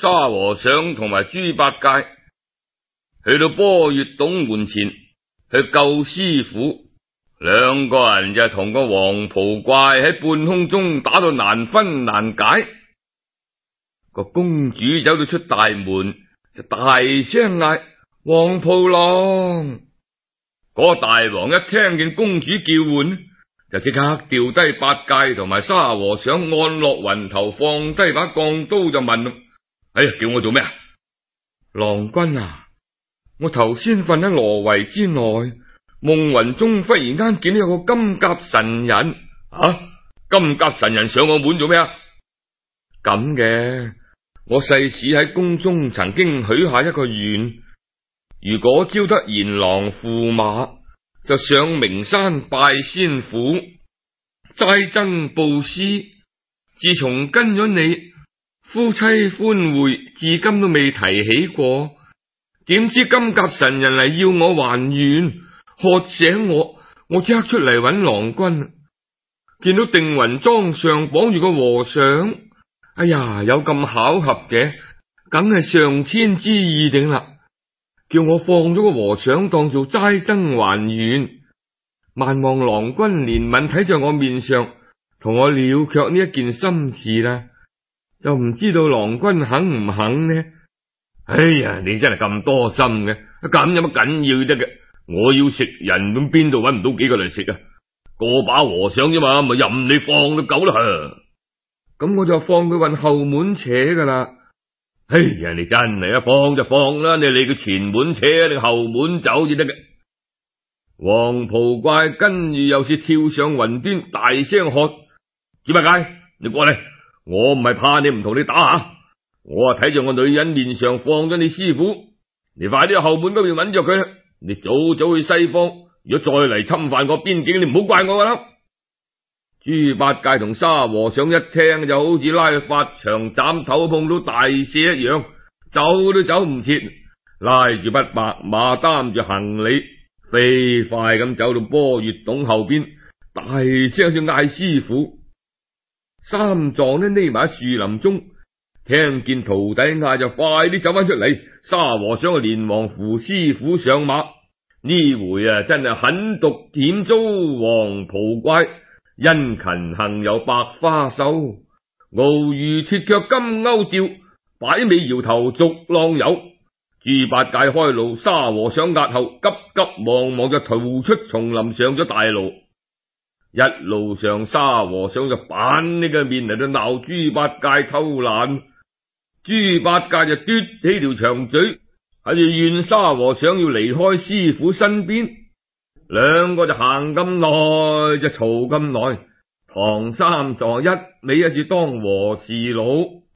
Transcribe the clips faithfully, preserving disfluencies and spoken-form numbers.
沙和尚同埋豬八戒去到波月洞門前去救師傅，兩個人就同個黃袍怪喺半空中打到難分難解。個公主走到出大門就大聲嗌：黃袍郎！嗰、那個大王一聽見公主叫喚，就即刻掉低八戒同埋沙和尚，按落雲頭，放低把鋼刀就問：哎呀，叫我做咩啊？郎君啊，我頭先瞓喺羅圍之內，夢魂中忽然間見到有個金甲神人。啊，金甲神人上我門做咩啊？咁嘅，我世史喺宮中曾經許下一個願，如果招得賢郎駙馬，就上名山拜仙府，齋僧布施。自從跟咗你，夫妻歡會，至今都未提起過。點知金甲神人嚟要我還願，喝醒我，我即刻出嚟揾郎君，見到定雲莊上綁住個和尚。哎呀，有咁巧合嘅，梗係上天之意定啦，叫我放咗個和尚當做齋僧還願。萬望郎君憐憫睇在我面上，同我了卻呢一件心事啦。就唔知道郎君肯唔肯呢？哎呀，你真係咁多心嘅，咁有乜緊要得嘅？我要食人，咁邊度搵唔到幾個嚟食啊？個把和尚啫嘛，咪任你放都夠啦。咁我就放佢運後門扯噶啦。哎呀，你真係一放就放啦，你理佢前門扯定後門走至得嘅。黃袍怪跟住又是跳上雲端，大聲喝：豬八戒，你過嚟！我唔係怕你唔同你打下，我啊睇住我女人面上放咗你師傅，你快啲去後門嗰邊揾着佢啦。你早早去西方，如果再嚟侵犯我邊境，你唔好怪我噶啦。豬八戒同沙和尚一聽就好似拉去法場斬頭碰到大赦一樣，走都走唔切，拉住匹白馬擔住行李，飛快咁走到波月洞後邊，大聲就嗌師傅。三藏呢匿埋喺樹林中，聽見徒弟嗌就快啲走翻出嚟。沙和尚就連忙扶師傅上馬，呢回啊真係狠毒險遭黃袍怪，殷勤行由白花手，鰲魚脫卻金鈎吊，擺尾搖頭逐浪遊。豬八戒開路，沙和尚押後，急急忙忙就逃出叢林，上咗大路。一路上沙和尚就板呢個面嚟到鬧豬八戒偷懶，豬八戒就嘟起條長嘴，喺度怨沙和尚要離開師傅身邊。兩個就行咁耐，就嘈咁耐，唐三藏一味一住當和事佬，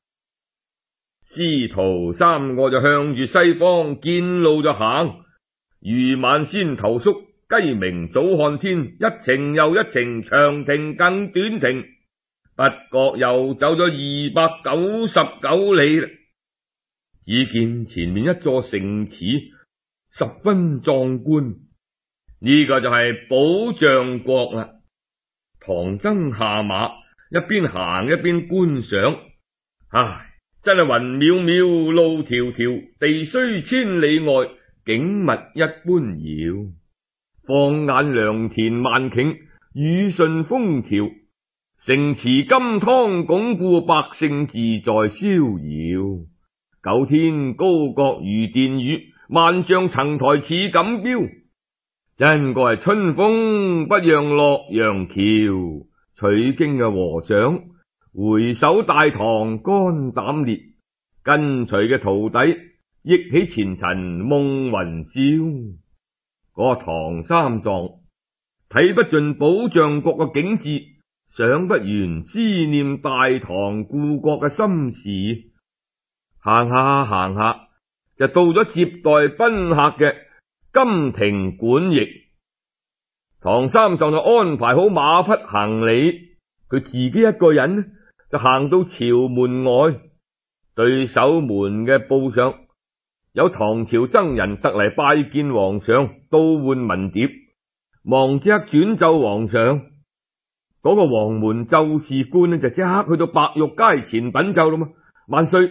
師徒三個就向住西方見路就行。如晚先頭宿，雞鳴早看天，一程又一程，長亭更短亭，不覺又走咗二百九十九里啦。只見前面一座城池十分壯觀，呢、這個就係寶象國啦。唐僧下馬，一邊行一邊觀賞，唉，真係雲渺渺，路迢迢，地雖千里外，景物一般遙。放眼良田萬頃，雨順風調，城池金湯鞏固，百姓自在逍遙。九天高閣如殿宇，萬丈層台似錦標。真個係春風不讓洛陽橋。取經嘅和尚回首大堂肝膽裂，跟隨嘅徒弟憶起前塵夢魂燒。嗰個唐三藏睇不盡寶象國嘅景致，想不完思念大唐故國嘅心事。行下行下就到咗接待賓客嘅金庭館驛。唐三藏就安排好馬匹行李，佢自己一個人就行到朝門外，對守門嘅報上有唐朝僧人特嚟拜見皇上，倒換文牒，忙即刻轉奏皇上。嗰、那個黃門奏事官呢就即刻去到白玉階前稟奏啦嘛，萬歲！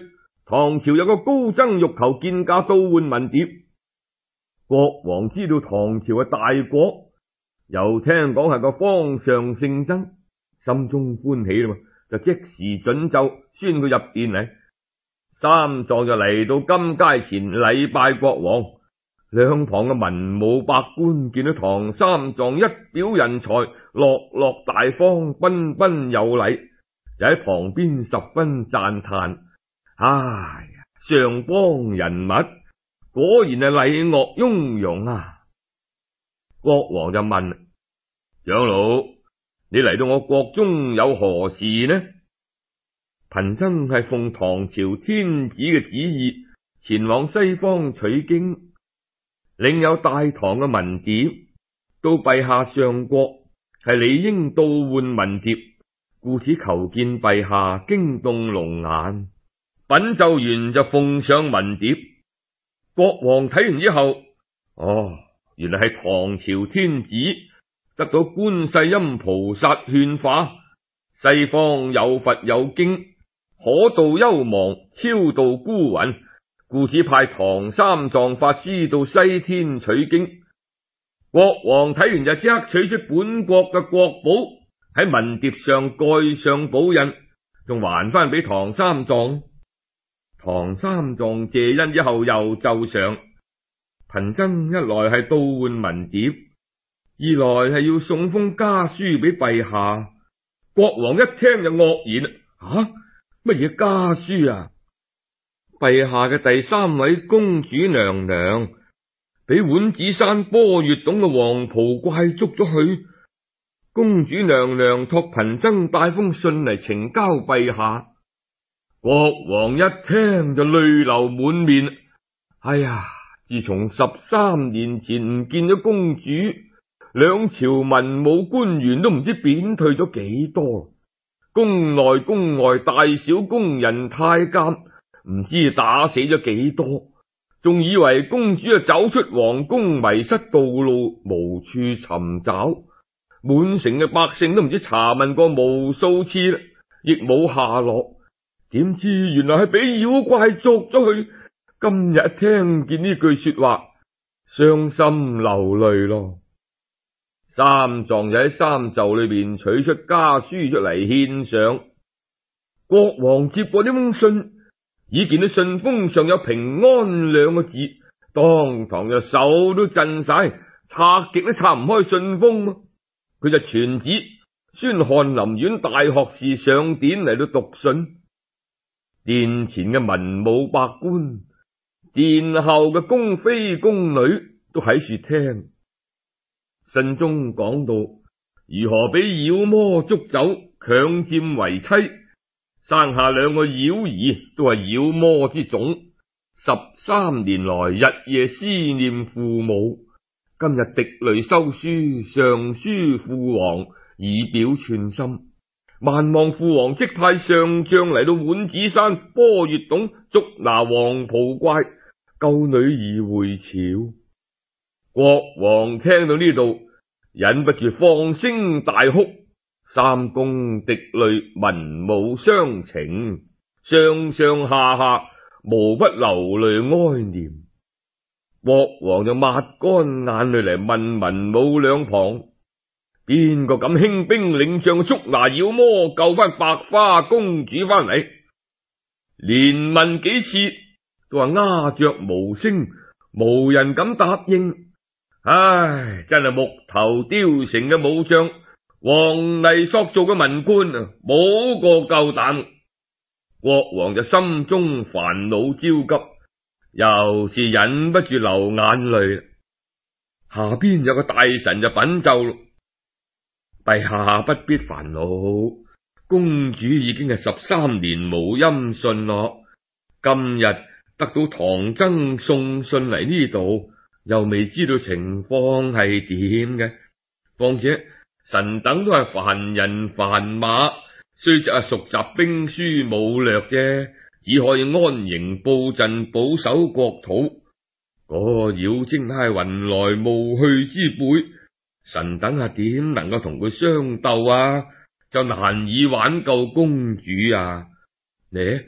唐朝有個高僧欲求見駕倒換文牒。國王知道唐朝係大國，又聽講係個方上聖僧，心中歡喜啦嘛，就即時准奏，宣佢入殿嚟。三藏就嚟到金階前禮拜國王。兩旁嘅文武百官見到唐三藏一表人才，落落大方，彬彬有禮，就喺旁邊十分讚嘆：唉，上邦人物果然係禮樂雍容啊！國王就問：長老，你嚟到我國中有何事呢？貧僧係奉唐朝天子嘅旨意前往西方取經，另有大唐嘅文牒，到陛下上國係理應倒換文牒，故此求見陛下，驚動龍顏。稟奏完就奉上文牒。國王睇完之後，哦，原來係唐朝天子得到觀世音菩薩勸化，西方有佛有經，可度幽亡，超度孤魂，故此派唐三藏法師到西天取經。國王睇完就即刻取出本國嘅國寶，喺文牒上蓋上寶印，仲還翻俾唐三藏。唐三藏謝恩之後又奏上：貧僧一來係倒換文牒，二來係要送封家書俾陛下。國王一聽就愕然：吓，乜嘢家書啊？陛下嘅第三位公主娘娘俾浣子山波月洞嘅黃袍怪捉咗去，公主娘娘託貧僧帶封信嚟呈交陛下。國王一聽就淚流滿面，哎呀，自從十三年前唔見咗公主，兩朝文武官員都唔知貶退咗幾多，宮內宮外大小工人太監唔知打死咗幾多，仲以為公主啊走出皇宮迷失道路，無處尋找，滿城嘅百姓都唔知查問過無數次啦，亦冇下落。點知原來係俾妖怪捉咗去，今日聽見呢句說話，傷心流淚咯。三藏就喺三袖裏邊取出家書出嚟獻上。國王接過呢封信，只見到信封上有平安兩個字，當堂就手都震晒，拆極都拆唔開信封。佢就傳旨宣翰林院大學士上典嚟到讀信。殿前嘅文武百官，殿後嘅宮妃宮女都喺處聽。信中講到如何俾妖魔捉走，強佔為妻，生下兩個妖兒，都係妖魔之種。十三年來日夜思念父母，今日滴淚修書，上書父王，以表寸心。萬望父王即派上將嚟到浣子山波月洞捉拿黃袍怪，救女兒回朝。國王聽到呢度，忍不住放聲大哭，三公滴淚，文武相情，上上下下無不流淚哀念。國王就抹乾眼淚嚟問文武兩旁，邊個敢興兵領將捉拿妖魔，救翻白花公主翻嚟？連問幾次都話鴉雀無聲，無人敢答應。唉，真係木頭雕成嘅武將，黃泥塑造嘅文官啊，冇個夠膽。國王就心中煩惱焦急，又是忍不住流眼淚。下邊有個大臣就稟奏：陛下不必煩惱，公主已經係十三年無音訊咯。今日得到唐僧送信嚟呢度，又未知道情況係點嘅。況且臣等都係凡人凡馬，雖則係熟習兵書武略啫，只可以安營布陣，保守國土。嗰個妖精係雲來霧去之輩，臣等啊點能夠同佢相鬥啊？就難以挽救公主啊！呢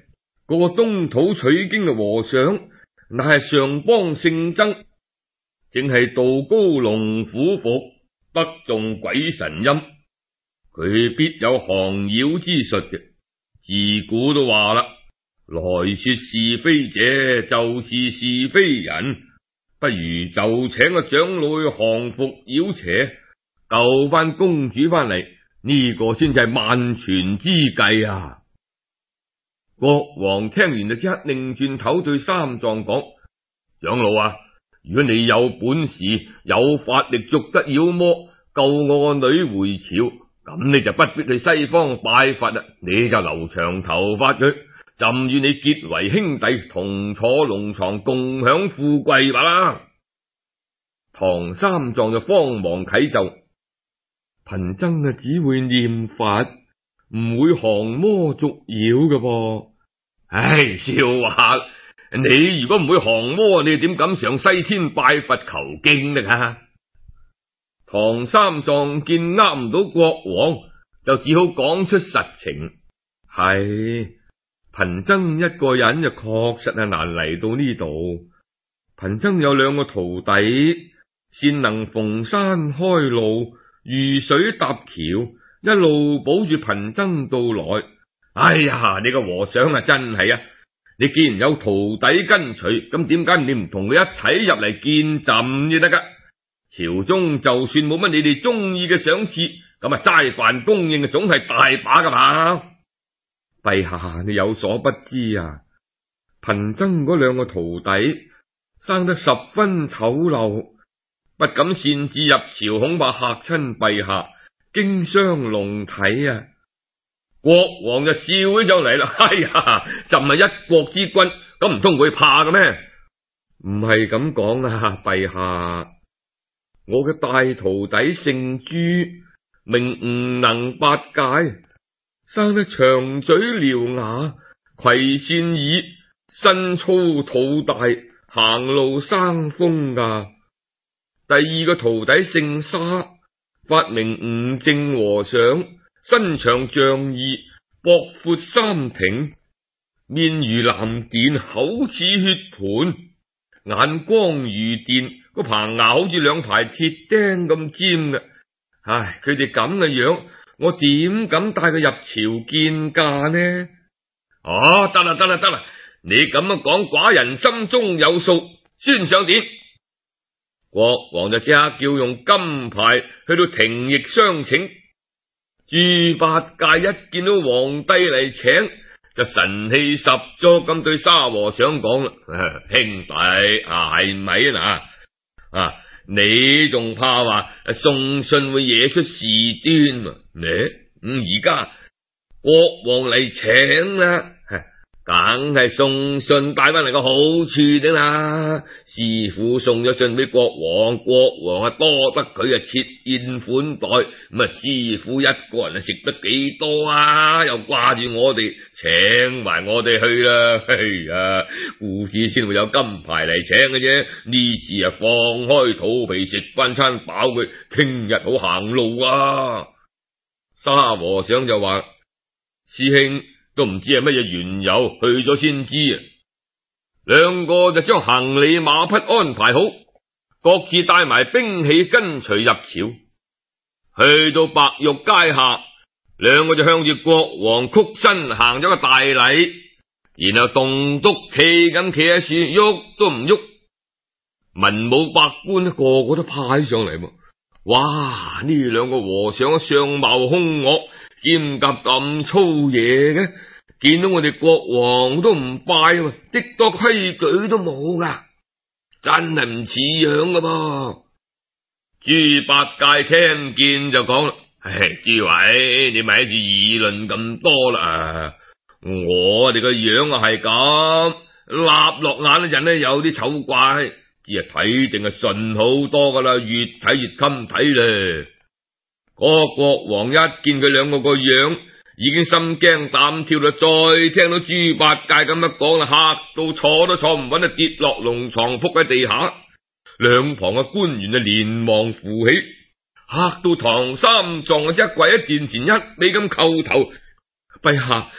個東土取經嘅和尚，乃係上邦聖僧，正係道高龍虎伏，得中鬼神陰，佢必有降妖之術嘅。自古都話啦，來說是非者，就是是非人，不如就請個長老去降服妖邪，救翻公主翻嚟，呢、這個先至係萬全之計啊！國王聽完就即刻擰轉頭對三藏講：長老啊，如果你有本事，有法力捉得妖魔，救我個女回朝，咁你就不必去西方拜佛啦，你就留長頭髮佢，朕與你結為兄弟，同坐龍床，共享富貴吧啦！唐三藏就慌忙啟奏：貧僧啊，只會念佛，唔會降魔捉妖嘅噃。唉，笑話，你如果唔會降魔，你點敢上西天拜佛求經呢？吓！唐三藏見呃唔到國王，就只好講出實情。係，貧僧一個人就確實係難嚟到呢度。貧僧有兩個徒弟，善能逢山開路，遇水搭橋，一路保住貧僧到來。哎呀，你個和尚啊，真係啊！你既然有徒弟跟隨，咁點解你唔同佢一齊入嚟見朕至得噶？朝中就算冇乜你哋中意嘅賞賜，咁啊齋飯供應總係大把噶嘛。陛下，你有所不知啊，貧僧嗰兩個徒弟生得十分醜陋，不敢擅自入朝，恐怕嚇親陛下，經傷龍體啊！國王就笑起上嚟啦，哎呀，朕係一國之君，咁唔通會怕嘅咩？唔係咁講啊，陛下，我嘅大徒弟姓朱，名吳能八戒，生得長嘴獠牙，葵扇耳，身粗肚大，行路生風噶。第二個徒弟姓沙，法名吳正和尚，身長丈二，膊闊三挺，面如藍靛，口似血盆，眼光如電，個棚牙好似兩排鐵釘咁尖嘅。唉，佢哋咁嘅樣，我點敢帶佢入朝見駕呢？哦，得啦得啦得啦，你咁樣講，寡人心中有數，宣上殿。國王就即刻叫用金牌去到廷驛相請。豬八戒一見到皇帝嚟請，就神氣十足咁對沙和尚講啦：兄弟啊，係咪啊？啊，你仲怕話送信會惹出事端嘛？呢咁而家國王嚟請啦，梗係送信帶翻嚟個好處的啦。師父送咗信俾國王，國王啊多得佢啊設宴款待，咁啊師父一個人啊食得幾多啊？又掛住我哋，請埋我哋去啦。哎呀，故此先會有金牌嚟請嘅啫。呢次啊放開肚皮食翻餐飽佢，聽日好行路啊。沙和尚就話：師兄都唔知係乜嘢緣由，去咗先知啊！兩個就將行李馬匹安排好，各自帶埋兵器跟隨入朝。去到白玉階下，兩個就向住國王曲身行咗個大禮，然後棟篤企咁企喺樹，喐都唔喐。文武百官個個都趴起上嚟喎。哇！呢兩個和尚相貌兇惡，兼夾咁粗野嘅，見到我哋國王都唔拜，的多規矩都冇噶，真係唔似樣噶噃。豬八戒聽見就講啦：唉，諸位，你咪喺度議論咁多啦。我哋個樣啊係咁，立落眼嘅人呢有啲醜怪，只係睇定係順好多噶啦，越睇越襟睇咧。嗰個國王一見佢兩個個樣，已經心驚膽跳啦。再聽到豬八戒咁樣講啦，嚇到坐都坐唔穩，跌落龍床仆喺地下。兩旁嘅官員啊連忙扶起，嚇到唐三藏啊一跪喺殿前，一味咁叩頭：陛下，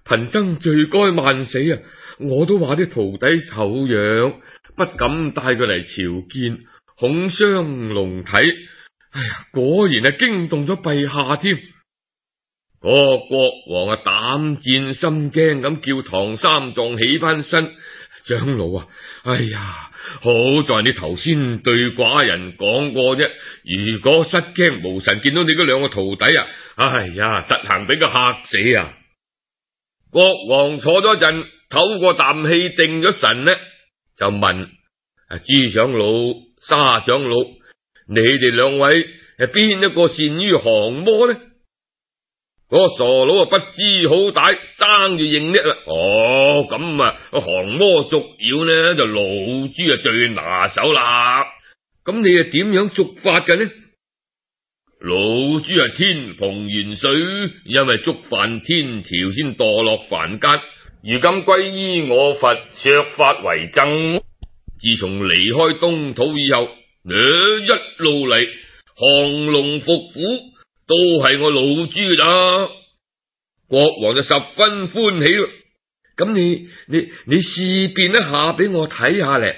貧僧罪該萬死啊！我都話啲徒弟醜樣，不敢帶佢嚟朝見，恐傷龍體。哎呀，果然係驚動咗陛下添。嗰個國王啊，膽戰心驚咁叫唐三藏起翻身。長老啊，哎呀，好在你頭先對寡人講過啫。如果失驚無神見到你嗰兩個徒弟啊，哎呀，實行俾佢嚇死啊！國王坐咗陣，唞過啖氣，定咗神呢，就問啊，朱長老、沙長老，你哋兩位係邊一個善於降魔呢？嗰個傻佬啊，不知好歹，爭住認叻啦。哦，咁啊，降魔捉妖呢，就老豬啊最拿手啦。咁你係點樣捉法嘅呢？老豬係天蓬元帥，因為觸犯天條先墮落凡間，如今歸依我佛，削法為僧。自從離開東土以後，呃、一路嚟降龍伏虎，都係我老豬咋。國王就十分歡喜咯。咁你你你試變一下俾我睇下咧。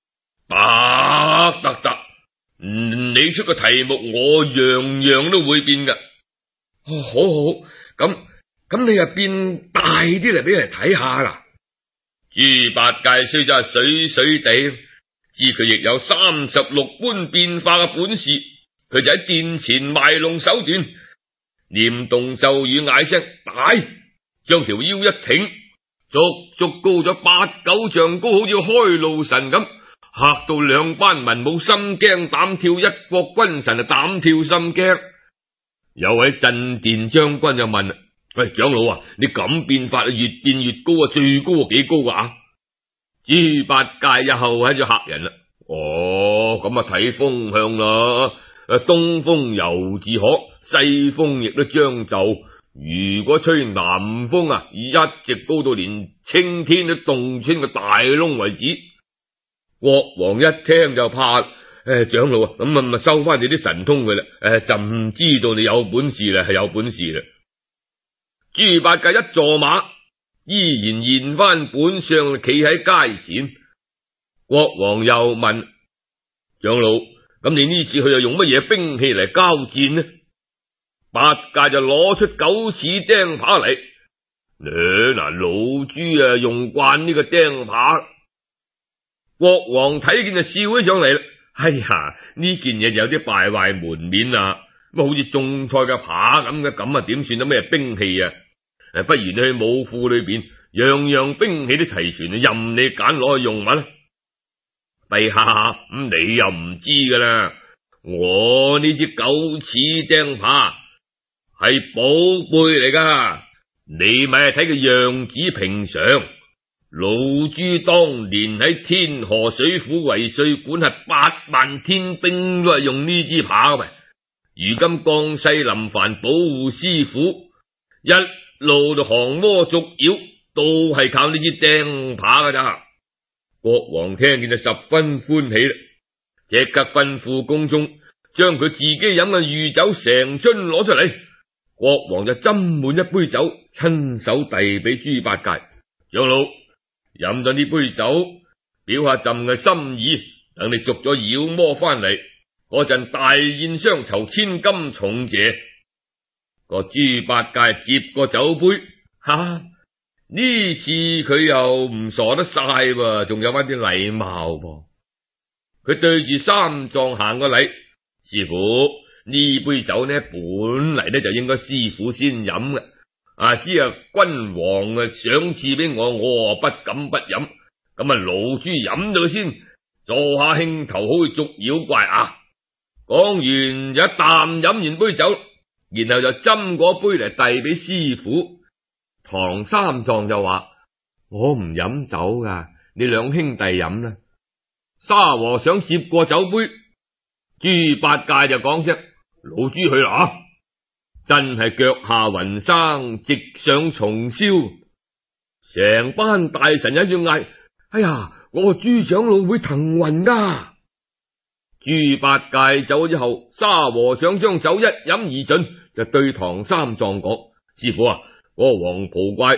得得得。嗯，你出個題目，我樣樣都會變噶。哦，好好，咁咁你又變大啲嚟俾人睇下啦。豬八戒雖則係水水地，知佢亦有三十六般變化嘅本事。佢就喺殿前賣弄手段，念動咒語，嗌聲大，將條腰一挺，足足高咗八九丈高，好似開路神咁。嚇到兩班文武心驚膽跳，一國軍臣啊膽跳心驚。有位鎮殿將軍就問：喂，長老啊，你咁變法越變越高啊，最高啊幾高啊？豬八戒日後喺度嚇人啦。哦，咁啊睇風向啦。誒，東風猶自可，西風亦都將就。如果吹南風啊，一直高到連青天都洞穿個大窿為止。國王一聽就怕，誒，長老啊，咁啊咪收翻你啲神通佢啦，誒，就唔知道你有本事啦，係有本事啦。豬八戒一坐馬，依然現翻本相，企喺街前。國王又問長老：咁你呢次去又用乜嘢兵器嚟交戰呢？八戒就攞出九齒釘耙嚟。嗱，老豬啊，用慣呢個釘耙。國王睇見就笑起上嚟啦。哎呀，呢件嘢就有啲敗壞門面啦，咁好似種菜嘅耙咁嘅，咁啊點算得咩兵器啊？誒，不如你去武庫裏邊，樣樣兵器都齊全，任你揀攞去用嘛啦。陛下，咁、嗯、你又唔知噶啦，我呢支九齒釘耙係寶貝嚟噶，你咪係睇個樣子平常。老豬當年喺天河水府為稅，管轄八萬天兵，都係用呢支耙嘅。如今江西林凡保護師府，一路就降魔捉妖，都係靠呢支釘耙噶咋。國王聽見就十分歡喜啦，即刻吩咐宮中將佢自己飲嘅御酒成樽攞出嚟。國王就斟滿一杯酒，親手遞俾豬八戒：長老，飲咗呢杯酒，表下朕嘅心意，等你捉咗妖魔翻嚟嗰陣，大宴相酬，千金重謝。個豬八戒接過酒杯，哈哈，呢次佢又唔傻得晒噃，仲有翻啲禮貌噃。佢對住三藏行個禮：師傅，呢杯酒呢，本嚟呢就應該師傅先飲嘅。啊！知啊，君王啊賞賜俾我，我啊不敢不飲。咁啊，老豬飲咗先，坐下興頭，好去捉妖怪啊！講完一啖飲完杯酒，然後就斟嗰杯嚟遞俾師傅。唐三藏就話：我唔飲酒噶，你兩兄弟飲啦。沙和尚接過酒杯，豬八戒就講聲：老豬去啦啊！真係腳下雲生，直上重霄。成班大臣喺度嗌：哎呀，我個豬長老會騰雲噶！豬八戒走咗之後，沙和尚將酒一飲而盡，就對唐三藏講：師傅啊，嗰、那個黃袍怪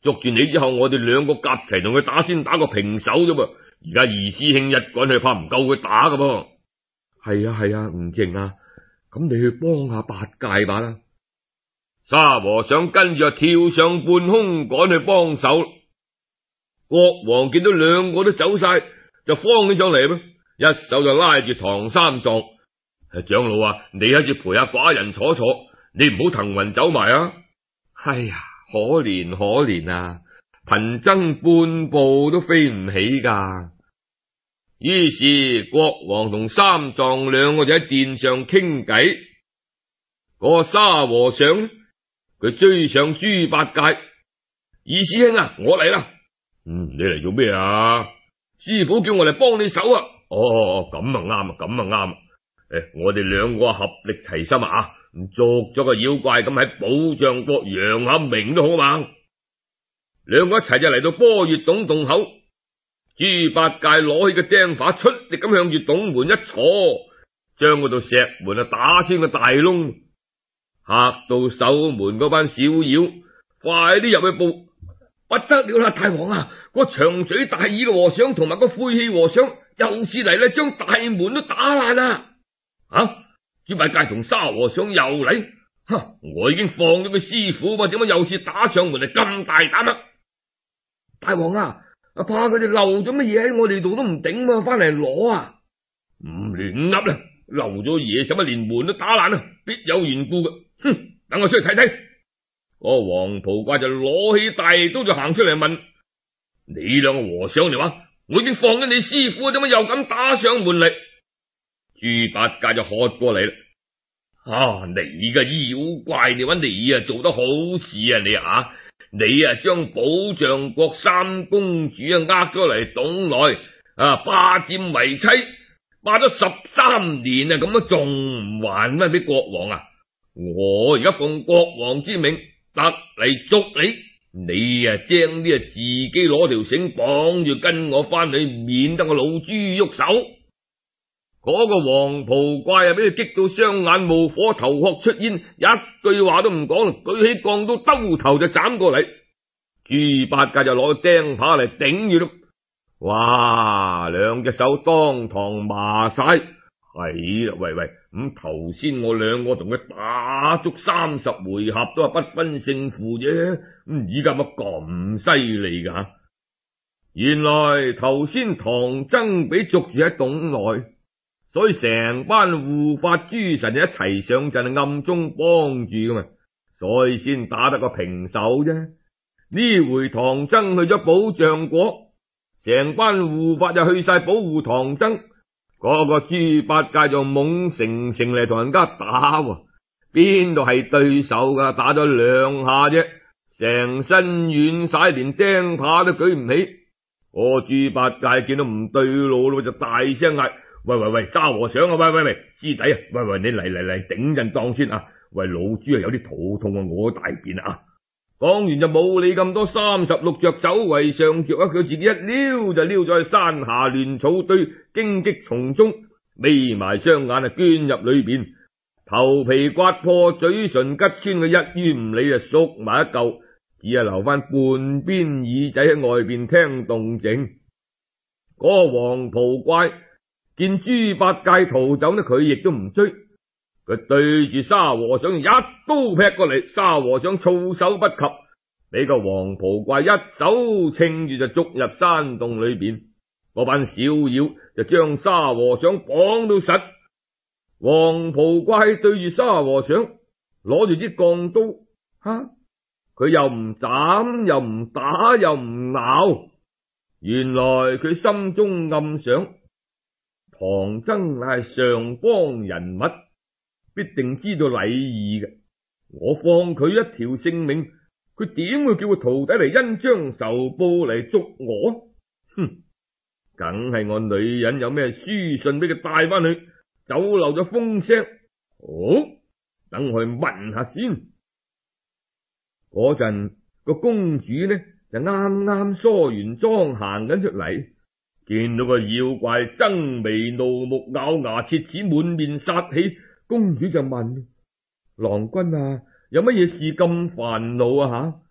捉住你之後，我哋兩個夾齊同佢打，先打個平手啫噃。而家二師兄一個人去，怕唔夠佢打噶噃。係啊係啊，吳靜啊，咁你去幫下八戒吧啦。沙和尚跟住就跳上半空趕去幫手。國王見到兩個都走晒，就慌起上嚟噃，一手就拉住唐三藏。長老啊，你喺住陪下寡人坐坐，你唔好騰雲走埋啊。哎呀，可憐可憐啊，貧僧半步都飛唔起噶。於是國王同三藏兩個就喺殿上傾偈。嗰個沙和尚呢，佢追上豬八戒。二師兄啊，我嚟啦。嗯，你嚟做咩啊？師傅叫我嚟幫你手啊。哦，咁啊啱啊，咁啊啱啊。誒，我哋兩個合力齊心啊，捉咗個妖怪，咁喺保障國揚下名都好嘛。兩個一齊就嚟到波月洞洞口。豬八戒攞起個釘耙，出力咁向住洞門一坐，將嗰道石門啊打穿個大窿，嚇到守門嗰班小妖快啲入去報。不得了啦，大王啊，個長嘴大耳嘅和尚同埋個晦氣和尚又是嚟啦，將大門都打爛啦。啊！豬八戒同沙和尚又嚟，哈！我已經放咗佢師傅嘛，點解又是打上門嚟咁大膽啊？大王啊！怕佢哋漏咗乜嘢喺我哋度都唔頂嘛，翻嚟攞啊！唔亂噏啦，漏咗嘢使乜連門都打爛啊？必有緣故嘅。哼！等我出去睇睇。個黃袍怪就攞起大刀就行出嚟問：你兩個和尚嚟話，我已經放咗你師傅，點解又敢打上門嚟？豬八戒就喝過嚟啦。啊！你嘅妖怪，你話你啊做得好事啊，你啊！你啊，將保障國三公主啊呃咗嚟洞內啊，霸佔為妻，霸咗十三年啊，咁都仲唔還翻俾國王啊？我而家奉國王之命，特嚟捉你，你啊精啲啊，自己攞條繩綁住跟我翻去，免得我老豬喐手。嗰個黃袍怪啊，俾佢激到雙眼冒火，頭殼出煙，一句話都唔講，舉起鋼刀兜頭就斬過嚟。豬八戒就攞釘耙嚟頂住咯，哇！兩隻手當堂麻晒。係啦，喂喂，咁頭先我兩個同佢打足三十回合都係不分勝負啫，咁而家乜咁犀利噶？原來頭先唐僧俾捉住喺洞內，所以成班護法諸神就一齊上陣，暗中幫住噶嘛，所以先打得個平手啫。呢回唐僧去咗保障國，成班護法就去晒保護唐僧，嗰個豬八戒就懵成成嚟同人家打，邊度係對手噶？打咗兩下啫，成身軟晒，連釘耙都舉唔起。個豬八戒見到唔對路咯，就大聲嗌：喂喂喂，沙和尚啊，喂喂喂，師弟啊，喂喂，你嚟嚟嚟，頂陣當先啊！喂，老豬啊，有啲肚痛啊，我大便啊！講完就冇理咁多，三十六着走為上着啊！佢自己一溜就溜咗去山下亂草堆荊棘叢中，眯埋雙眼啊，捐入裏邊，頭皮刮破，嘴唇吉穿，佢一於唔理就縮埋一嚿，只係留翻半邊耳仔喺外邊聽動靜。嗰個黃袍怪見豬八戒逃走呢，佢亦都唔追。佢對住沙和尚一刀劈過嚟，沙和尚措手不及，俾個黃袍怪一手稱住就捉入山洞裏邊。嗰班小妖就將沙和尚綁到實。黃袍怪對住沙和尚攞住支鋼刀，吓佢又唔斬又唔打又唔鬧。原來佢心中暗想，唐僧係上邦人物，必定知道禮儀嘅。我放佢一條性命，佢點會叫個徒弟嚟恩將仇報嚟捉我？哼，梗係我女人有咩書信俾佢帶翻去，走漏咗風聲。好，等我去問下先。嗰陣個公主呢就啱啱梳完妝行緊出嚟，見到個妖怪爭眉怒目，咬牙切齒，滿面殺氣。公主就問：郎君啊，有乜嘢事咁煩惱啊？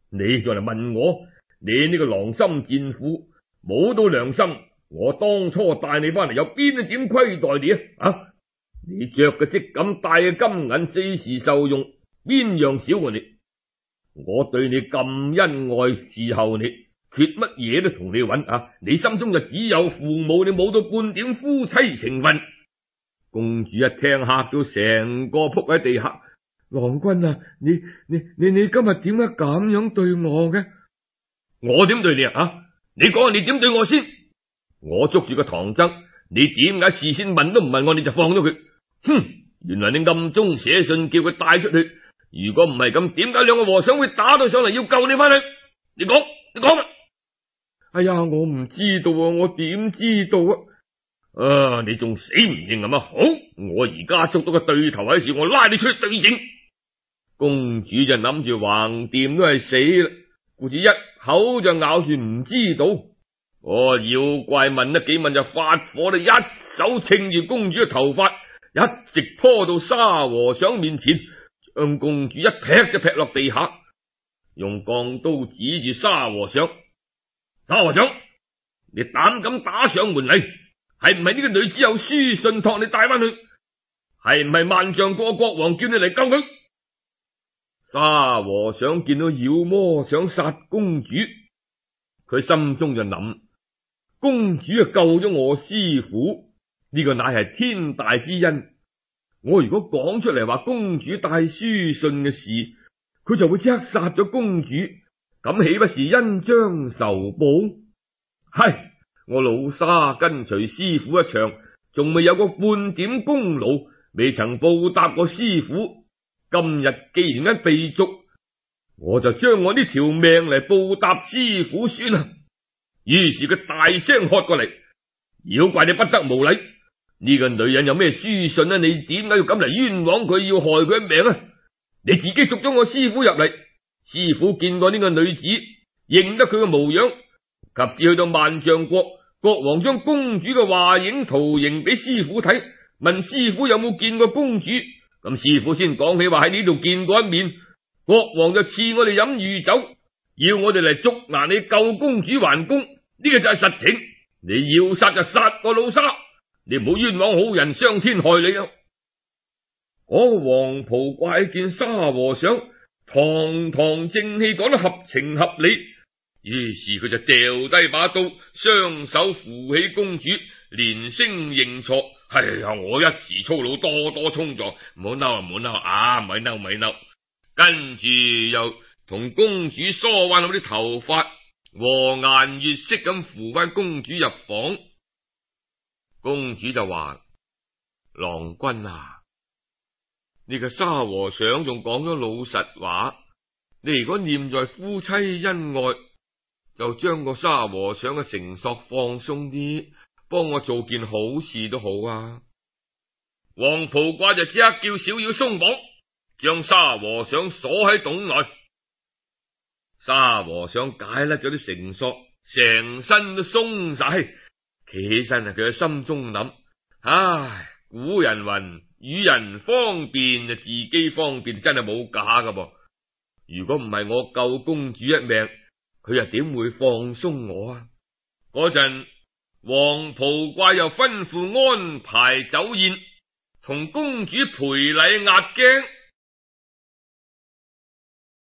你再嚟問我，你呢個狼心賤婦，冇到良心，我當初帶你翻嚟有邊一點虧待你啊？啊！你着嘅織錦，戴嘅金銀，四時受用，邊樣少過你？我對你咁恩愛伺候你，缺乜嘢都同你揾啊！你心中就只有父母，你冇到半點夫妻情分。公主一聽嚇到成個仆喺地下。郎君啊，你你你你今日點解咁樣對我嘅？我點對你啊？啊，你講下你點對我先？我捉住個唐僧，你點解事先問都唔問我，你就放咗佢？哼！原來你暗中寫信叫佢帶出去。如果唔係咁，點解兩個和尚會打到上嚟要救你翻去？你講，你講啊！哎呀，我唔知道啊，我點知道啊？啊，你仲死唔認係嘛？好，我而家捉到個對頭喺處，我拉你出去對證。公主就諗住橫掂都係死啦，故此一口就咬住唔知道。哦，妖怪問得幾問就發火啦，一手稱住公主嘅頭髮，一直拖到沙和尚面前，將公主一劈就劈落地下，用鋼刀指住沙和尚。沙和尚，你膽敢打上門嚟，係唔係呢個女子有書信託你帶翻去？係唔係萬丈國國王叫你嚟救佢？沙和尚見到妖魔想殺公主，佢心中就諗：公主啊救咗我師父，呢個乃係天大之恩。我如果講出嚟話公主帶書信嘅事，佢就會即刻殺咗公主，咁豈不是恩將仇報？係，我老沙跟隨師父一場，仲未有個半點功勞，未曾報答過師父。今日既然間被捉，我就將我呢條命嚟報答師父算啦。於是佢大聲喝過嚟：妖怪，你不得無禮！呢個女人有咩書信啊？你點解要咁嚟冤枉佢，要害佢一命啊？你自己捉咗我師父入嚟，師父見過呢個女子，認得佢嘅模樣，及至去到萬象國，國王將公主嘅畫影圖形俾師父睇，問師父有冇見過公主。咁師父先講起話喺呢度見過一面，國王就賜我哋飲御酒，要我哋嚟捉拿你救公主還公，呢、這個就係實情。你要殺就殺個老沙，你唔好冤枉好人，傷天害理啊！嗰個黃袍怪見沙和尚堂堂正氣講得合情合理，於是佢就掉低把刀，雙手扶起公主，連聲認錯。哎呀，我一時粗魯，多多衝撞，唔好嬲啊，唔好嬲啊，咪嬲咪嬲。跟住又同公主梳彎好啲頭髮，和顏悅色咁扶翻公主入房。公主就話：郎君啊，呢個沙和尚仲講咗老實話，你如果念在夫妻恩愛，就將個沙和尚嘅繩索放鬆啲，幫我做件好事都好啊！黃袍怪就即刻叫小妖鬆綁，將沙和尚鎖喺洞內。沙和尚解甩咗啲繩索，成身都鬆晒，企起身啊！佢喺心中諗：唉，古人云與人方便就自己方便，真係冇假噶噃。如果唔係我救公主一命，佢又點會放鬆我啊？嗰陣黃袍怪又吩咐安排酒宴，同公主賠禮壓驚。